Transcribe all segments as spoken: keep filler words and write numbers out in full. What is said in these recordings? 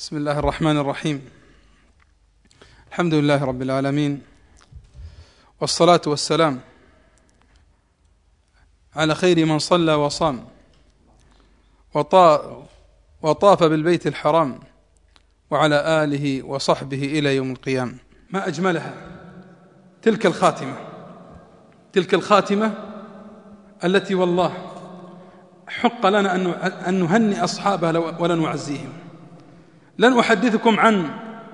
بسم الله الرحمن الرحيم. الحمد لله رب العالمين، والصلاة والسلام على خير من صلى وصام وطاف بالبيت الحرام وعلى آله وصحبه إلى يوم القيامة. ما أجملها تلك الخاتمة، تلك الخاتمة التي والله حق لنا أن نهنئ أصحابها ولا نعزيهم. لن أحدثكم عن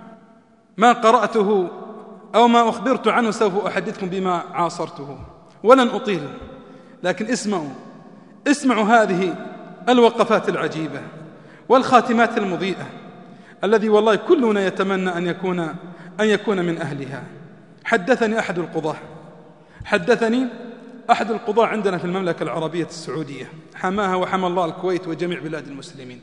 ما قرأته أو ما أخبرت عنه، سوف أحدثكم بما عاصرته ولن أطيل، لكن اسمعوا اسمعوا هذه الوقفات العجيبة والخاتمات المضيئة الذي والله كلنا يتمنى أن يكون أن يكون من أهلها. حدثني أحد القضاة حدثني أحد القضاة عندنا في المملكة العربية السعودية، حماها وحمى الله الكويت وجميع بلاد المسلمين.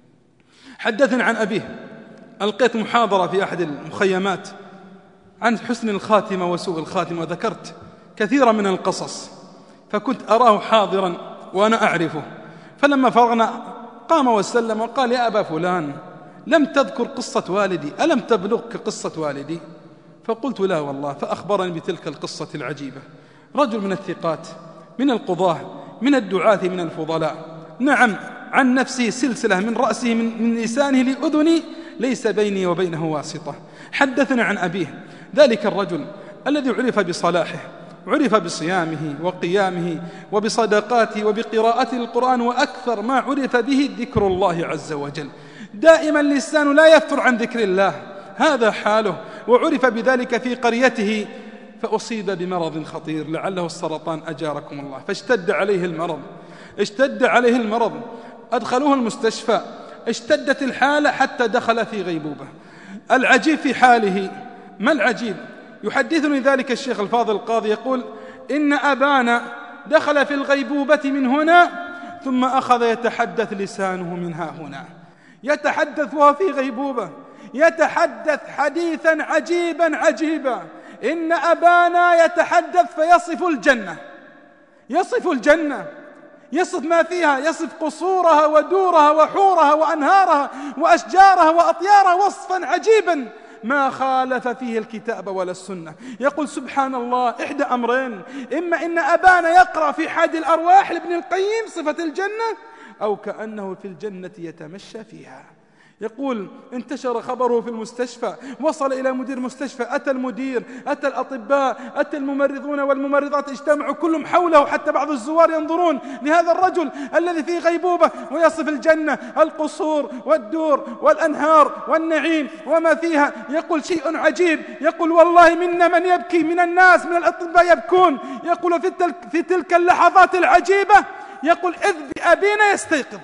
حدثني عن أبيه، ألقيت محاضرة في أحد المخيمات عن حسن الخاتمة وسوء الخاتمة، وذكرت كثيرا من القصص، فكنت أراه حاضرا وأنا أعرفه. فلما فرغنا قام وسلم وقال: يا أبا فلان، لم تذكر قصة والدي، ألم تبلغك قصة والدي؟ فقلت: لا والله. فأخبرني بتلك القصة العجيبة. رجل من الثقات، من القضاة، من الدعاة، من الفضلاء، نعم، عن نفسه سلسلة من رأسه من لسانه لأذني ليس بيني وبينه واسطة. حدثنا عن أبيه، ذلك الرجل الذي عرف بصلاحه، عرف بصيامه وقيامه وبصدقاته وبقراءته القرآن، وأكثر ما عرف به ذكر الله عز وجل. دائما اللسان لا يفتر عن ذكر الله، هذا حاله، وعرف بذلك في قريته. فأصيب بمرض خطير لعله السرطان أجاركم الله، فاشتد عليه المرض اشتد عليه المرض أدخلوه المستشفى، اشتدت الحالة حتى دخل في غيبوبة. العجيب في حاله، ما العجيب؟ يحدثني ذلك الشيخ الفاضل القاضي يقول: إن أبانا دخل في الغيبوبة من هنا ثم أخذ يتحدث لسانه من ها هنا، يتحدث وهو في غيبوبة، يتحدث حديثا عجيبا عجيبا. إن أبانا يتحدث فيصف الجنة، يصف الجنة، يصف ما فيها، يصف قصورها ودورها وحورها وأنهارها وأشجارها وأطيارها وصفا عجيبا ما خالف فيه الكتاب ولا السنة. يقول: سبحان الله، إحدى أمرين، إما إن أبانا يقرأ في حاد الأرواح لابن القيم صفة الجنة، أو كأنه في الجنة يتمشى فيها. يقول: انتشر خبره في المستشفى، وصل إلى مدير مستشفى، أتى المدير، أتى الأطباء، أتى الممرضون والممرضات، اجتمعوا كلهم حوله، حتى بعض الزوار ينظرون لهذا الرجل الذي في غيبوبة ويصف الجنة، القصور والدور والأنهار والنعيم وما فيها. يقول: شيء عجيب. يقول: والله منا من يبكي، من الناس، من الأطباء يبكون. يقول: في تلك, في تلك اللحظات العجيبة، يقول: إذ بأبينا يستيقظ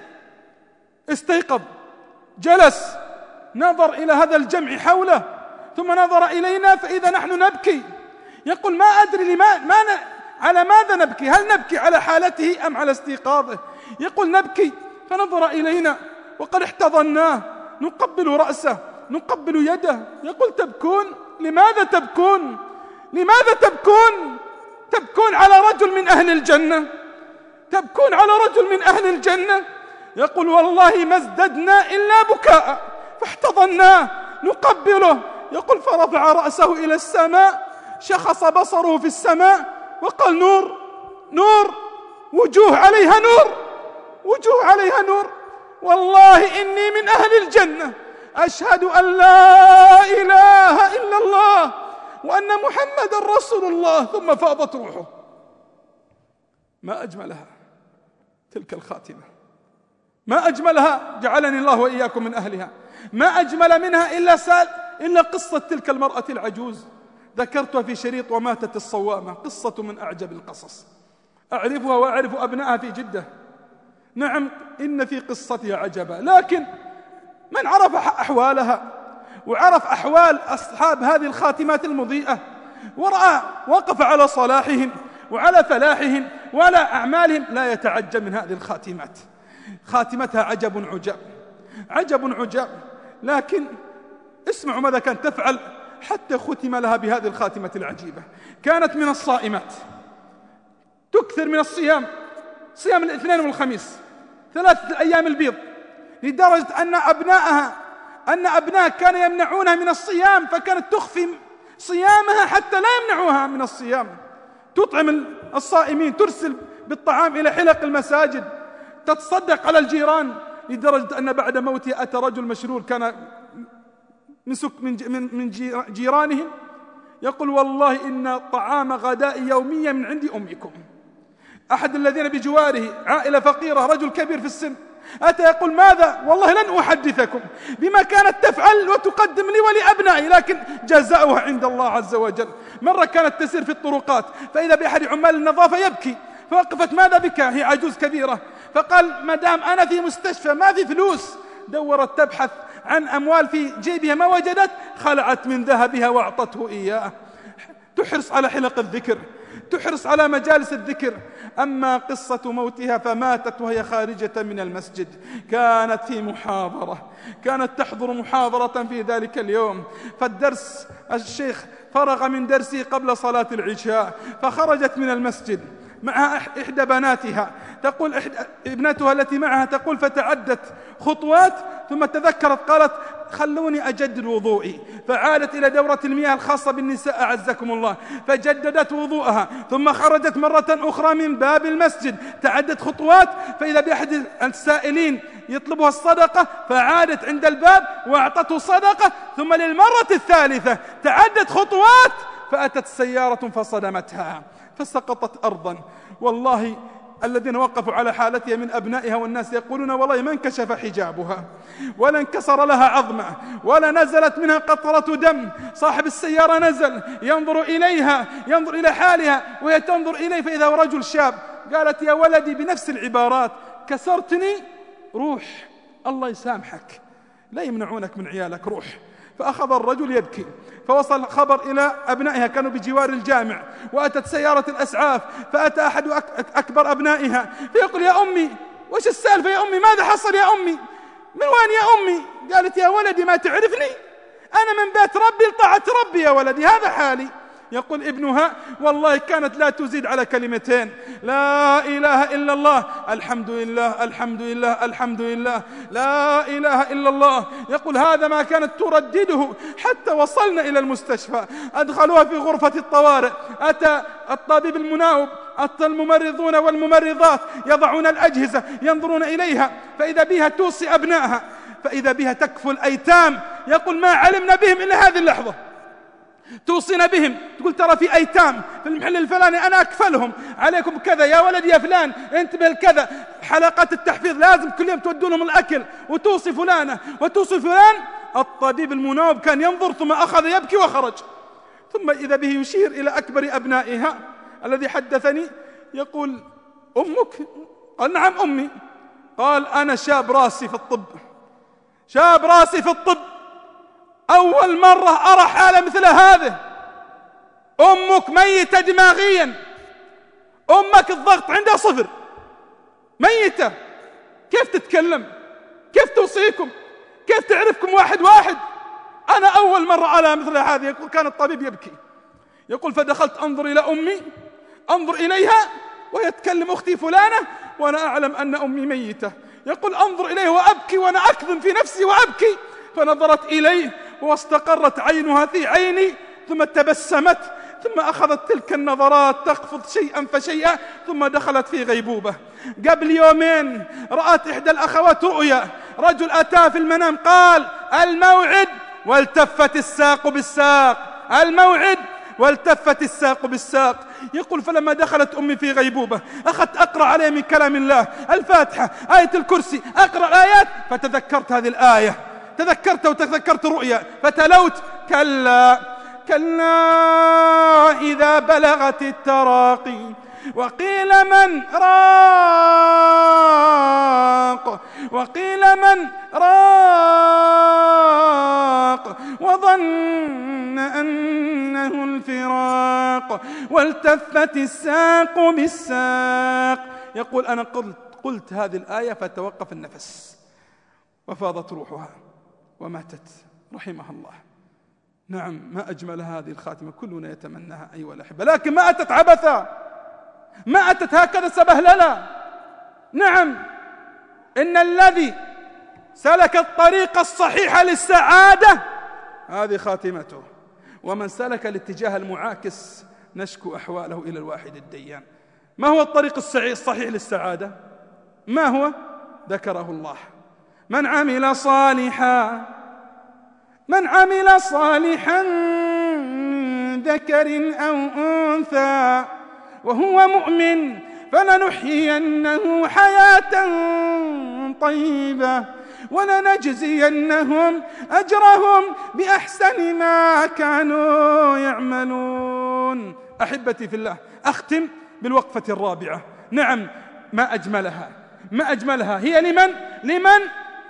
استيقظ جلس، نظر إلى هذا الجمع حوله، ثم نظر إلينا فإذا نحن نبكي. يقول: ما أدري لما ما ن... على ماذا نبكي، هل نبكي على حالته أم على استيقاظه؟ يقول: نبكي. فنظر إلينا وقد احتضناه، نقبل رأسه، نقبل يده. يقول: تبكون؟ لماذا تبكون؟ لماذا تبكون؟ تبكون على رجل من أهل الجنة، تبكون على رجل من أهل الجنة. يقول: والله ما ازددنا إلا بكاء، فاحتضناه نقبله. يقول: فرفع رأسه إلى السماء، شخص بصره في السماء وقال: نور نور، وجوه عليها نور، وجوه عليها نور. والله إني من أهل الجنة، أشهد أن لا إله إلا الله وأن محمد رسول الله. ثم فاضت روحه. ما أجملها تلك الخاتمة، ما أجملها، جعلني الله وإياكم من أهلها. ما أجمل منها إلا سال إلا قصة تلك المرأة العجوز، ذكرتها في شريط وماتت الصوامة، قصة من أعجب القصص، أعرفها وأعرف أبنائها في جدة. نعم، إن في قصتها عجبا، لكن من عرف أحوالها وعرف أحوال أصحاب هذه الخاتمات المضيئة، ورأى وقف على صلاحهم وعلى فلاحهم وعلى أعمالهم، لا يتعجب من هذه الخاتمات. خاتمتها عجب عجاب، عجب عجاب. لكن اسمعوا ماذا كانت تفعل حتى ختم لها بهذه الخاتمة العجيبة. كانت من الصائمات، تكثر من الصيام، صيام الاثنين والخميس، ثلاثة أيام البيض، لدرجة أن أبنائها أن أبناء كانوا يمنعونها من الصيام، فكانت تخفي صيامها حتى لا يمنعوها من الصيام. تطعم الصائمين، ترسل بالطعام إلى حلق المساجد، تتصدق على الجيران، لدرجة أن بعد موته أتى رجل مشرور كان من سك من من جيرانهم يقول: والله إن طعام غداء يوميا من عند أمكم. أحد الذين بجواره عائلة فقيرة، رجل كبير في السن، أتى يقول: ماذا؟ والله لن أحدثكم بما كانت تفعل وتقدم لي ولأبنائي، لكن جزاؤها عند الله عز وجل. مرة كانت تسير في الطرقات فإذا بأحد عمال النظافة يبكي، فوقفت: ماذا بك؟ هي عجوز كبيرة. فقال: مدام أنا في مستشفى ما في فلوس. دورت تبحث عن أموال في جيبها ما وجدت، خلعت من ذهبها وأعطته إياه. تحرص على حلق الذكر، تحرص على مجالس الذكر. أما قصة موتها فماتت وهي خارجة من المسجد، كانت في محاضرة، كانت تحضر محاضرة في ذلك اليوم، فالدرس الشيخ فرغ من درسه قبل صلاة العشاء، فخرجت من المسجد معها إحدى بناتها، تقول إحدى ابنتها التي معها تقول: فتعدت خطوات ثم تذكرت قالت: خلوني أجدد وضوئي. فعادت إلى دورة المياه الخاصة بالنساء أعزكم الله، فجددت وضوءها، ثم خرجت مرة أخرى من باب المسجد، تعدت خطوات فإذا بأحد السائلين يطلبها الصدقة، فعادت عند الباب وأعطته صدقة. ثم للمرة الثالثة تعدت خطوات فأتت سيارة فصدمتها فسقطت أرضا. والله الذين وقفوا على حالتها من أبنائها والناس يقولون: والله ما انكشف حجابها ولا انكسر لها عظمة ولا نزلت منها قطرة دم. صاحب السيارة نزل ينظر إليها، ينظر إلى حالها وهي تنظر إليه، فإذا هو رجل شاب. قالت: يا ولدي بنفس العبارات: كسرتني، روح الله يسامحك، لا يمنعونك من عيالك، روح. فأخذ الرجل يبكي، فوصل الخبر إلى أبنائها، كانوا بجوار الجامع، وأتت سيارة الأسعاف، فأتى أحد أكبر أبنائها فيقول: يا أمي وش السالفة يا أمي؟ ماذا حصل يا أمي؟ من وين يا أمي؟ قالت: يا ولدي ما تعرفني؟ أنا من بيت ربي لطاعة ربي يا ولدي، هذا حالي. يقول ابنها: والله كانت لا تزيد على كلمتين: لا إله إلا الله، الحمد لله الحمد لله الحمد لله، لا إله إلا الله. يقول: هذا ما كانت تردده حتى وصلنا إلى المستشفى، أدخلوها في غرفة الطوارئ، أتى الطبيب المناوب، أتى الممرضون والممرضات يضعون الأجهزة ينظرون إليها، فإذا بها توصي أبنائها، فإذا بها تكفل أيتام. يقول: ما علمنا بهم إلا هذه اللحظة، توصينا بهم، تقول: ترى في أيتام في المحل الفلاني أنا أكفلهم، عليكم كذا يا ولد يا فلان انتبه لكذا، حلقات التحفيظ لازم كل يوم تودون لهم الأكل، وتوصي فلانة وتوصي فلان. الطبيب المناوب كان ينظر ثم أخذ يبكي وخرج. ثم إذا به يشير إلى أكبر أبنائها الذي حدثني، يقول: أمك؟ قال: نعم أمي. قال: أنا شاب راسي في الطب، شاب راسي في الطب، أول مرة أرى حالة مثل هذه. أمك ميتة دماغيا، أمك الضغط عندها صفر، ميتة، كيف تتكلم؟ كيف توصيكم؟ كيف تعرفكم واحد واحد؟ أنا أول مرة أرى مثل هذه. يقول: كان الطبيب يبكي. يقول: فدخلت أنظر إلى أمي، أنظر إليها وهي تكلم أختي فلانة وأنا أعلم أن أمي ميتة. يقول: أنظر إليه وأبكي وأنا أكظم في نفسي وأبكي، فنظرت إليه واستقرت عينها في عيني، ثم تبسمت، ثم أخذت تلك النظرات تخفض شيئا فشيئا، ثم دخلت في غيبوبة. قبل يومين رأت إحدى الأخوات رؤيا، رجل أتى في المنام قال: الموعد، والتفت الساق بالساق، الموعد والتفت الساق بالساق. يقول: فلما دخلت أمي في غيبوبة أخذت أقرأ عليه من كلام الله، الفاتحة، آية الكرسي، أقرأ الآيات، فتذكرت هذه الآية، تذكرت وتذكرت رؤيا، فتلوت: كلا كلا إذا بلغت التراقي وقيل من راق، وقيل من راق، وظن أنه الفراق، والتفت الساق بالساق. يقول: أنا قلت, قلت هذه الآية فتوقف النفس وفاضت روحها وماتت رحمها الله. نعم، ما أجمل هذه الخاتمة، كلنا يتمناها أيها الأحبة، لكن ما أتت عبثا، ما أتت هكذا سبهللا. نعم، إن الذي سلك الطريق الصحيح للسعادة هذه خاتمته، ومن سلك الاتجاه المعاكس نشكو أحواله إلى الواحد الديان. ما هو الطريق الصحيح للسعادة؟ ما هو؟ ذكره الله: من عمل صالحا من عمل صالحا من ذكر أو أنثى وهو مؤمن فلنحيينه حياة طيبة ولنجزينهم أجرهم بأحسن ما كانوا يعملون. أحبتي في الله، أختم بالوقفة الرابعة. نعم، ما أجملها ما أجملها هي لمن لمن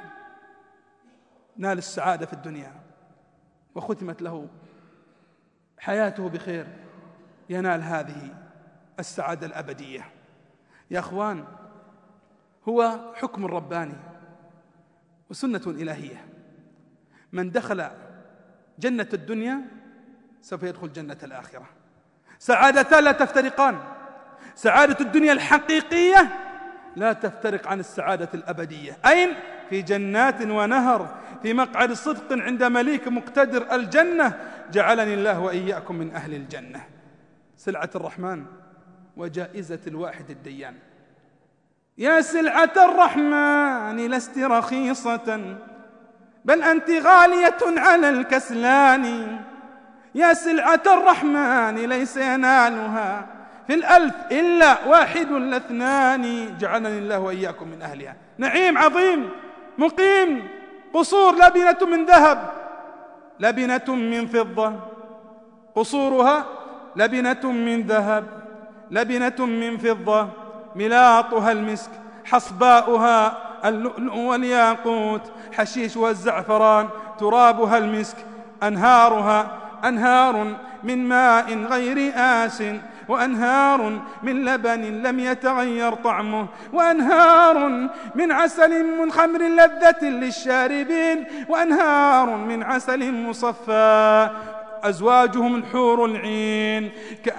نال السعادة في الدنيا وختمت له حياته بخير، ينال هذه السعادة الأبدية. يا أخوان، هو حكم رباني وسنة إلهية، من دخل جنة الدنيا سوف يدخل جنة الآخرة. سعادتان لا تفترقان، سعادة الدنيا الحقيقية لا تفترق عن السعادة الأبدية. أين؟ في جنات ونهر، في مقعد صدق عند مليك مقتدر. الجنة جعلني الله وإياكم من أهل الجنة. سلعة الرحمن وجائزة الواحد الديان. يا سلعة الرحمن لست رخيصة بل أنت غالية على الكسلان. يا سلعة الرحمن ليس ينالها في الألف إلا واحد لاثنان. جعلني الله وإياكم من أهلها. نعيم عظيم مقيم، قصور لبنة من ذهب لبنة من فضة، قصورها لبنة من ذهب لبنة من فضة، ملاطها المسك، حصباؤها اللؤلؤ والياقوت، حشيشها الزعفران، ترابها المسك. أنهارها أنهار من ماء غير آس، وأنهار من لبن لم يتغير طعمه، وأنهار من عسل من خمر لذة للشاربين، وأنهار من عسل مصفى. أزواجهم الحور العين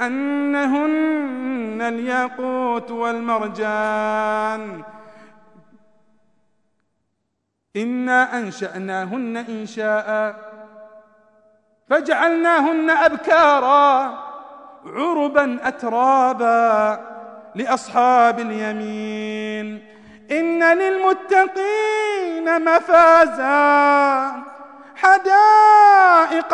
كأنهن الياقوت والمرجان. إنا أنشأناهن إنشاء فجعلناهن أبكارا عربا أترابا لأصحاب اليمين. إن للمتقين مفازا حدائق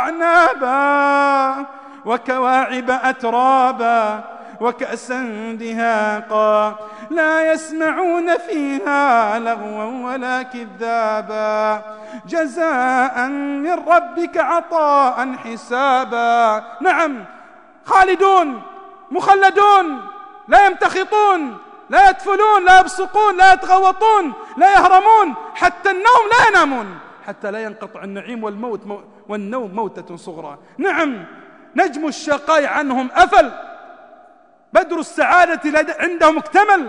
وأعنابا وكواعب أترابا وكأسا دهاقا لا يسمعون فيها لغوا ولا كذابا جزاء من ربك عطاء حسابا. نعم، خالدون مخلدون، لا يمتخطون، لا يدفلون، لا يبصقون، لا يتغوطون، لا يهرمون، حتى النوم لا ينامون، حتى لا ينقطع النعيم والموت مو والنوم موتة صغرى. نعم، نجم الشقاء عنهم أفل، بدر السعادة عندهم اكتمل.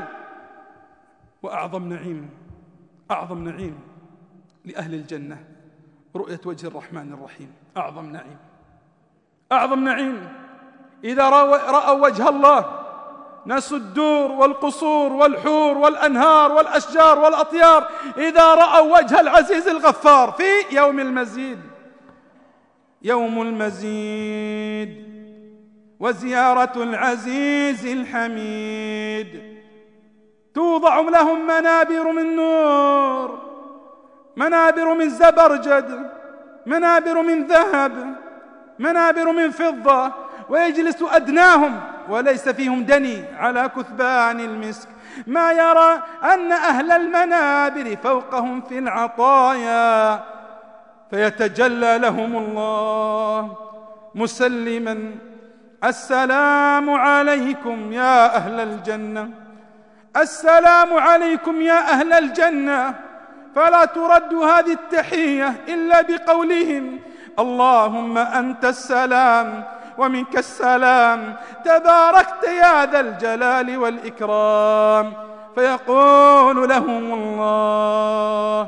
وأعظم نعيم أعظم نعيم لأهل الجنة رؤية وجه الرحمن الرحيم. أعظم نعيم أعظم نعيم إذا رأوا وجه الله نسوا الدور والقصور والحور والأنهار والأشجار والأطيار. إذا رأوا وجه العزيز الغفار في يوم المزيد يوم المزيد وزيارة العزيز الحميد. توضع لهم منابر من نور، منابر من زبرجد، منابر من ذهب، منابر من فضة، ويجلس أدناهم وليس فيهم دني على كثبان المسك. ما يرى أن أهل المنابر فوقهم في العطايا، فيتجلى لهم الله مسلما السلام عليكم يا أهل الجنة، السلام عليكم يا أهل الجنة. فلا ترد هذه التحية إلا بقولهم اللهم أنت السلام ومنك السلام تباركت يا ذا الجلال والإكرام. فيقول لهم الله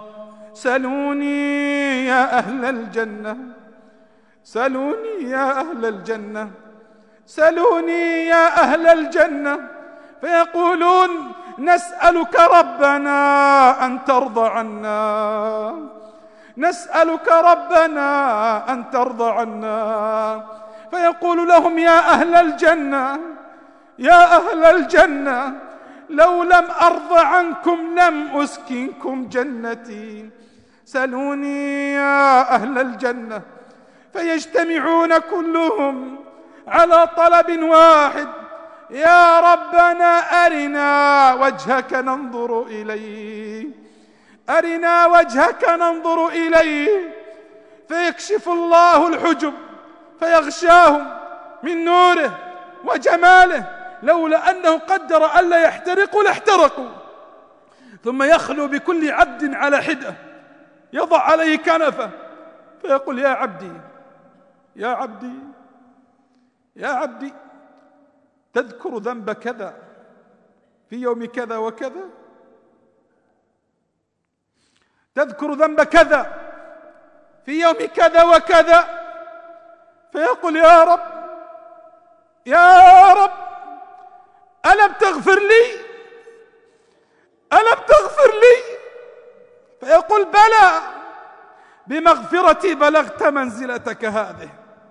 سلوني يا أهل الجنة، سلوني يا أهل الجنة، سلوني يا أهل الجنة. فيقولون نسألك ربنا أن ترضى عنا، نسألك ربنا أن ترضى عنا. فيقول لهم يا أهل الجنة، يا أهل الجنة، لو لم أرضى عنكم لم أسكنكم جنتي، سلوني يا أهل الجنة. فيجتمعون كلهم على طلب واحد: يا ربنا أرنا وجهك ننظر إليه، أرنا وجهك ننظر إليه. فيكشف الله الحجب فيغشاهم من نوره وجماله، لولا أنه قدر ألا يحترقوا لاحترقوا. ثم يخلو بكل عبد على حدة، يضع عليه كنفه، فيقول يا عبدي يا عبدي يا عبدي، تذكر ذنب كذا في يوم كذا وكذا، تذكر ذنب كذا في يوم كذا وكذا. فيقول يا رب يا رب ألم تغفر لي، ألم تغفر لي؟ فيقول بلى، بمغفرتي بلغت منزلتك هذه.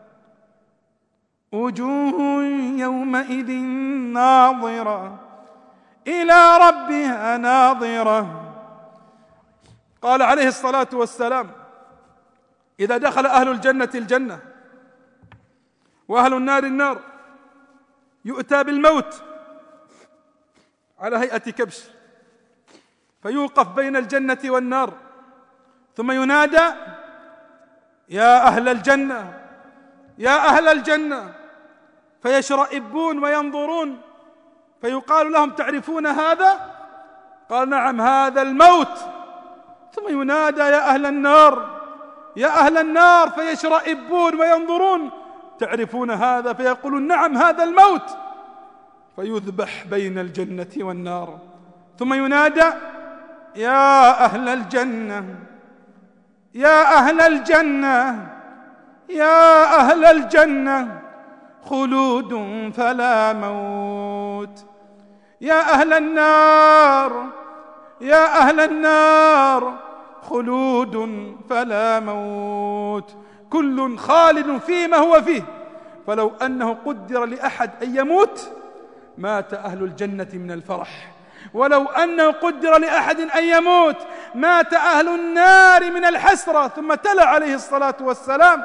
وجوه يومئذ ناظرة إلى ربها ناظرة. قال عليه الصلاة والسلام: إذا دخل أهل الجنة الجنة وأهل النار النار، يؤتى بالموت على هيئة كبش، فيوقف بين الجنة والنار، ثم ينادى: يا أهل الجنة، يا أهل الجنة، فيشرئبون وينظرون، فيقال لهم: تعرفون هذا؟ قال: نعم، هذا الموت. ثم ينادى: يا أهل النار، يا أهل النار، فيشرئبون وينظرون: تعرفون هذا؟ فيقولون: نعم، هذا الموت. فيذبح بين الجنة والنار، ثم ينادى: يا أهل الجنة، يا أهل الجنة، يا أهل الجنة، خلود فلا موت. يا أهل النار، يا أهل النار، خلود فلا موت. كل خالد فيما هو فيه، فلو أنه قدر لأحد أن يموت مات أهل الجنة من الفرح، ولو أنه قدر لأحد أن يموت مات أهل النار من الحسرة. ثم تلا عليه الصلاة والسلام: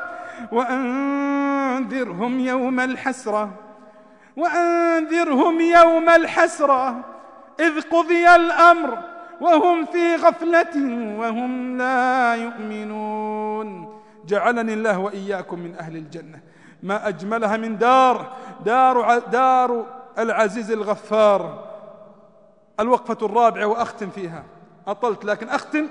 وأنذرهم يوم الحسرة، وأنذرهم يوم الحسرة إذ قضي الأمر وهم في غفلة وهم لا يؤمنون. جعلني الله وإياكم من أهل الجنة. ما أجملها من دار دار, دار العزيز الغفار. الوقفة الرابعة وأختم فيها، أطلت لكن أختم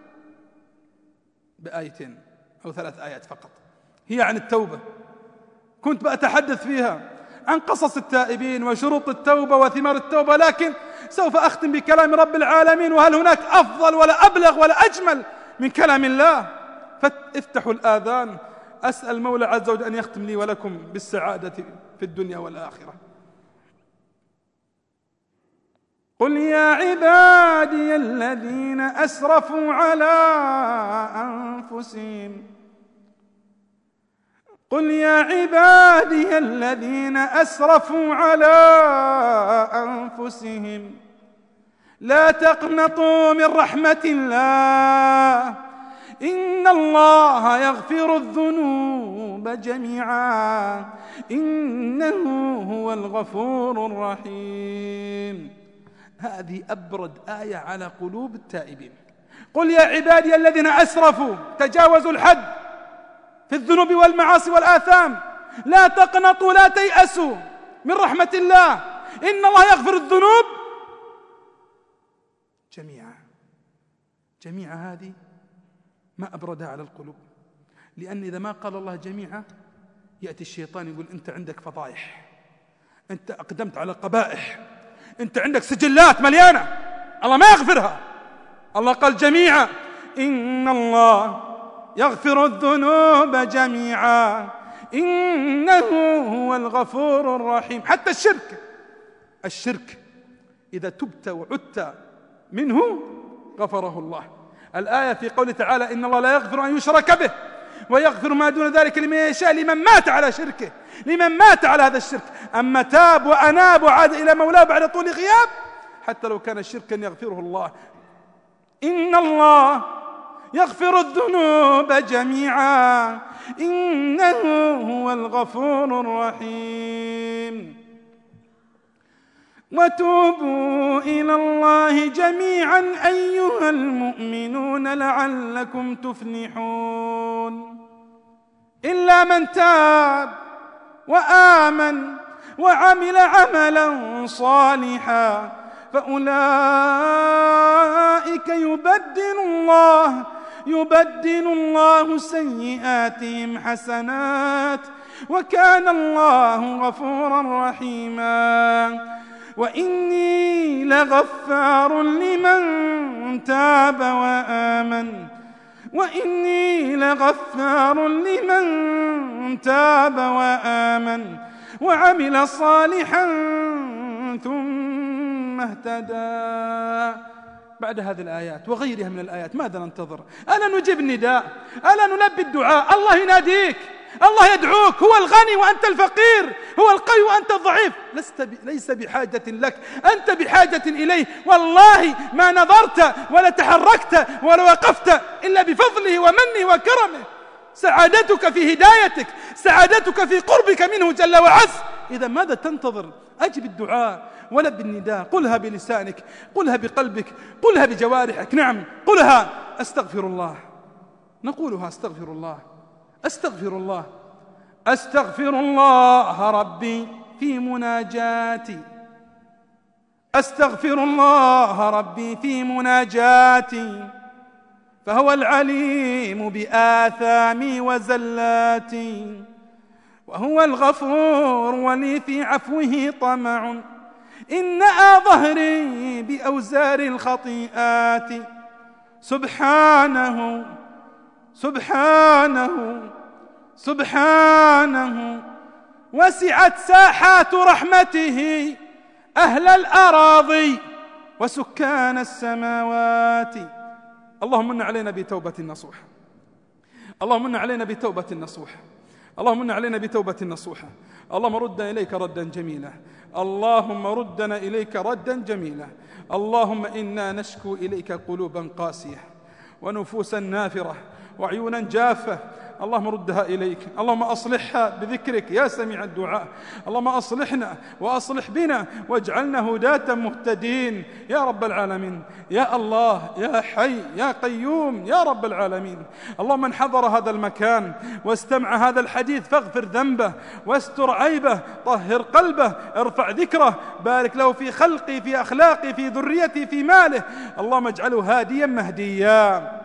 بآيتين أو ثلاث آيات فقط، هي عن التوبة. كنت بأتحدث فيها عن قصص التائبين وشروط التوبة وثمار التوبة، لكن سوف أختم بكلام رب العالمين. وهل هناك أفضل ولا أبلغ ولا أجمل من كلام الله؟ فافتحوا الآذان. أسأل المولى عز وجل أن يختم لي ولكم بالسعادة في الدنيا والآخرة. قل يا عبادي الذين أسرفوا على أنفسهم، قل يا عبادي الذين أسرفوا على أنفسهم لا تقنطوا من رحمة الله، إن الله يغفر الذنوب جميعا إنه هو الغفور الرحيم. هذه أبرد آية على قلوب التائبين. قل يا عبادي الذين أسرفوا، تجاوزوا الحد في الذنوب والمعاصي والآثام، لا تقنطوا، لا تيأسوا من رحمة الله، إن الله يغفر الذنوب جميعا. جميعا هذه ما أبردها على القلوب، لأن إذا ما قال الله جميعا يأتي الشيطان يقول: أنت عندك فضائح، أنت أقدمت على قبائح، أنت عندك سجلات مليانة، الله ما يغفرها. الله قال جميعا، إن الله يغفر الذنوب جميعا إنه هو الغفور الرحيم. حتى الشرك، الشرك إذا تبت وعدت منه غفره الله. الآية في قوله تعالى إن الله لا يغفر أن يشرك به ويغفر ما دون ذلك لمن يشاء لمن مات على شركه، لمن مات على هذا الشرك. أما تاب وأناب وعاد إلى مولاه بعد طول غياب حتى لو كان شركا يغفره الله. إن الله يغفر الذنوب جميعا إنه هو الغفور الرحيم. وتوبوا إلى الله جميعا أيها المؤمنون لعلكم تفلحون. إلا من تاب وآمن وعمل عملا صالحا فأولئك يبدل الله يبدل الله سيئاتهم حسنات وكان الله غفورا رحيما. وإني لغفار لمن تاب وآمن وإني لغفار لمن تاب وآمن وعمل صالحا ثم اهتدى. بعد هذه الآيات وغيرها من الآيات ماذا ننتظر؟ ألا نجيب النداء؟ ألا نلبي الدعاء؟ الله يناديك، الله يدعوك، هو الغني وأنت الفقير، هو القوي وأنت الضعيف، لست ب... ليس بحاجة لك، أنت بحاجة إليه. والله ما نظرت ولا تحركت ولا وقفت إلا بفضله ومنه وكرمه. سعادتك في هدايتك، سعادتك في قربك منه جل وعز. إذا ماذا تنتظر؟ أجب الدعاء ولب النداء، قلها بلسانك، قلها بقلبك، قلها بجوارحك. نعم قلها أستغفر الله، نقولها أستغفر الله أستغفر الله أستغفر الله ربي في مناجاتي، أستغفر الله ربي في مناجاتي فهو العليم بآثامي وزلاتي وهو الغفور ولي في عفوه طمع إن ظهري بأوزار الخطيئات سبحانه سبحانه سبحانه وسعت ساحات رحمته أهل الأراضي وسكان السماوات. اللهم من علينا بتوبة نصوحة، اللهم من علينا بتوبة نصوحة، اللهم من علينا بتوبة نصوحة. اللهم ردنا إليك ردا جميلا، اللهم ردنا إليك ردا جميلا. اللهم إنا نشكو إليك قلوبا قاسية ونفوسا نافرة وعيونا جافة، اللهم ردها إليك. اللهم أصلحها بذكرك يا سميع الدعاء. اللهم أصلحنا وأصلح بنا واجعلنا هداة مهتدين يا رب العالمين. يا الله يا حي يا قيوم يا رب العالمين. اللهم من حضر هذا المكان واستمع هذا الحديث فاغفر ذنبه واستر عيبه، طهر قلبه، ارفع ذكره، بارك له في خلقه، في أخلاقه، في ذريته، في ماله. اللهم اجعله هاديا مهديا،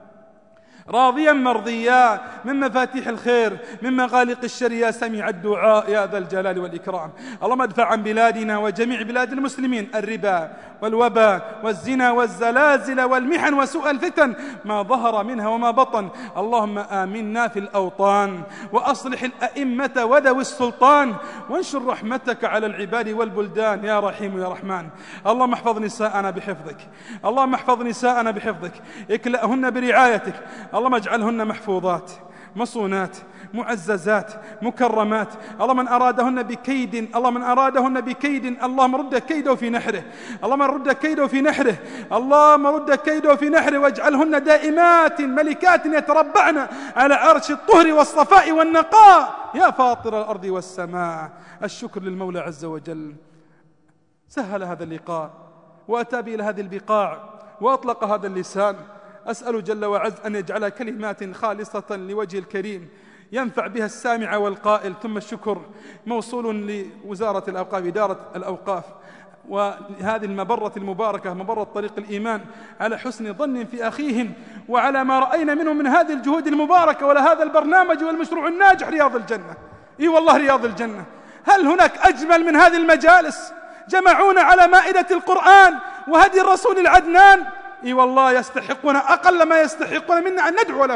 راضيا مرضيا، من مفاتيح الخير، من مغالق الشر يا سميع الدعاء يا ذا الجلال والإكرام. اللهم ادفع عن بلادنا وجميع بلاد المسلمين الربا والوباء والزنا والزلازل والمحن وسوء الفتن ما ظهر منها وما بطن. اللهم آمنا في الأوطان وأصلح الأئمة وذوي السلطان وانشر رحمتك على العباد والبلدان يا رحيم يا رحمن. اللهم احفظ نساءنا بحفظك، اللهم احفظ نساءنا بحفظك، اكلأهن برعايتك. اللهم اجعلهن محفوظات مصونات معززات مكرمات. اللهم من أرادهن بكيد اللهم من أرادهن بكيد اللهم رد كيده في نحره، اللهم رد كيده في نحره، اللهم رد كيده في نحره، واجعلهن دائمات ملكات يتربعن على عرش الطهر والصفاء والنقاء يا فاطر الأرض والسماء. الشكر للمولى عز وجل، سهل هذا اللقاء وأتى بي إلى هذه البقاع وأطلق هذا اللسان. أسأل جل وعز أن يجعلها كلمات خالصة لوجه الكريم ينفع بها السامع والقائل. ثم الشكر موصول لوزارة الأوقاف، إدارة الأوقاف، وهذه المبرة المباركة مبرة طريق الإيمان على حسن ظن في أخيهم وعلى ما رأينا منهم من هذه الجهود المباركة ولهذا البرنامج والمشروع الناجح رياض الجنة. إي والله رياض الجنة. هل هناك أجمل من هذه المجالس؟ جمعونا على مائدة القرآن وهدي الرسول العدنان. إي والله يستحقون أقل ما يستحقون منا أن ندعو لهم،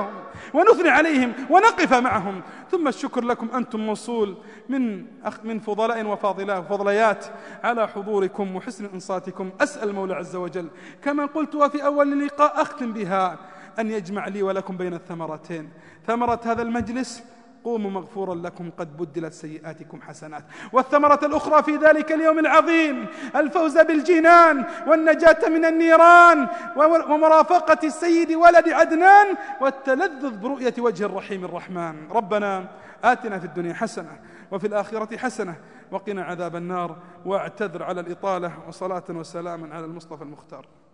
ونثني عليهم ونقف معهم. ثم الشكر لكم أنتم موصول من من فضلاء وفضليات على حضوركم وحسن إنصاتكم. أسأل المولى عز وجل كما قلت وفي أول اللقاء أختم بها أن يجمع لي ولكم بين الثمرتين، ثمرة هذا المجلس قوموا مغفورا لكم قد بدلت سيئاتكم حسنات، والثمرة الأخرى في ذلك اليوم العظيم الفوز بالجنان والنجاة من النيران ومرافقة السيد ولد عدنان والتلذذ برؤية وجه الرحيم الرحمن. ربنا آتنا في الدنيا حسنة وفي الآخرة حسنة وقنا عذاب النار. واعتذر على الإطالة، وصلاة وسلاما على المصطفى المختار.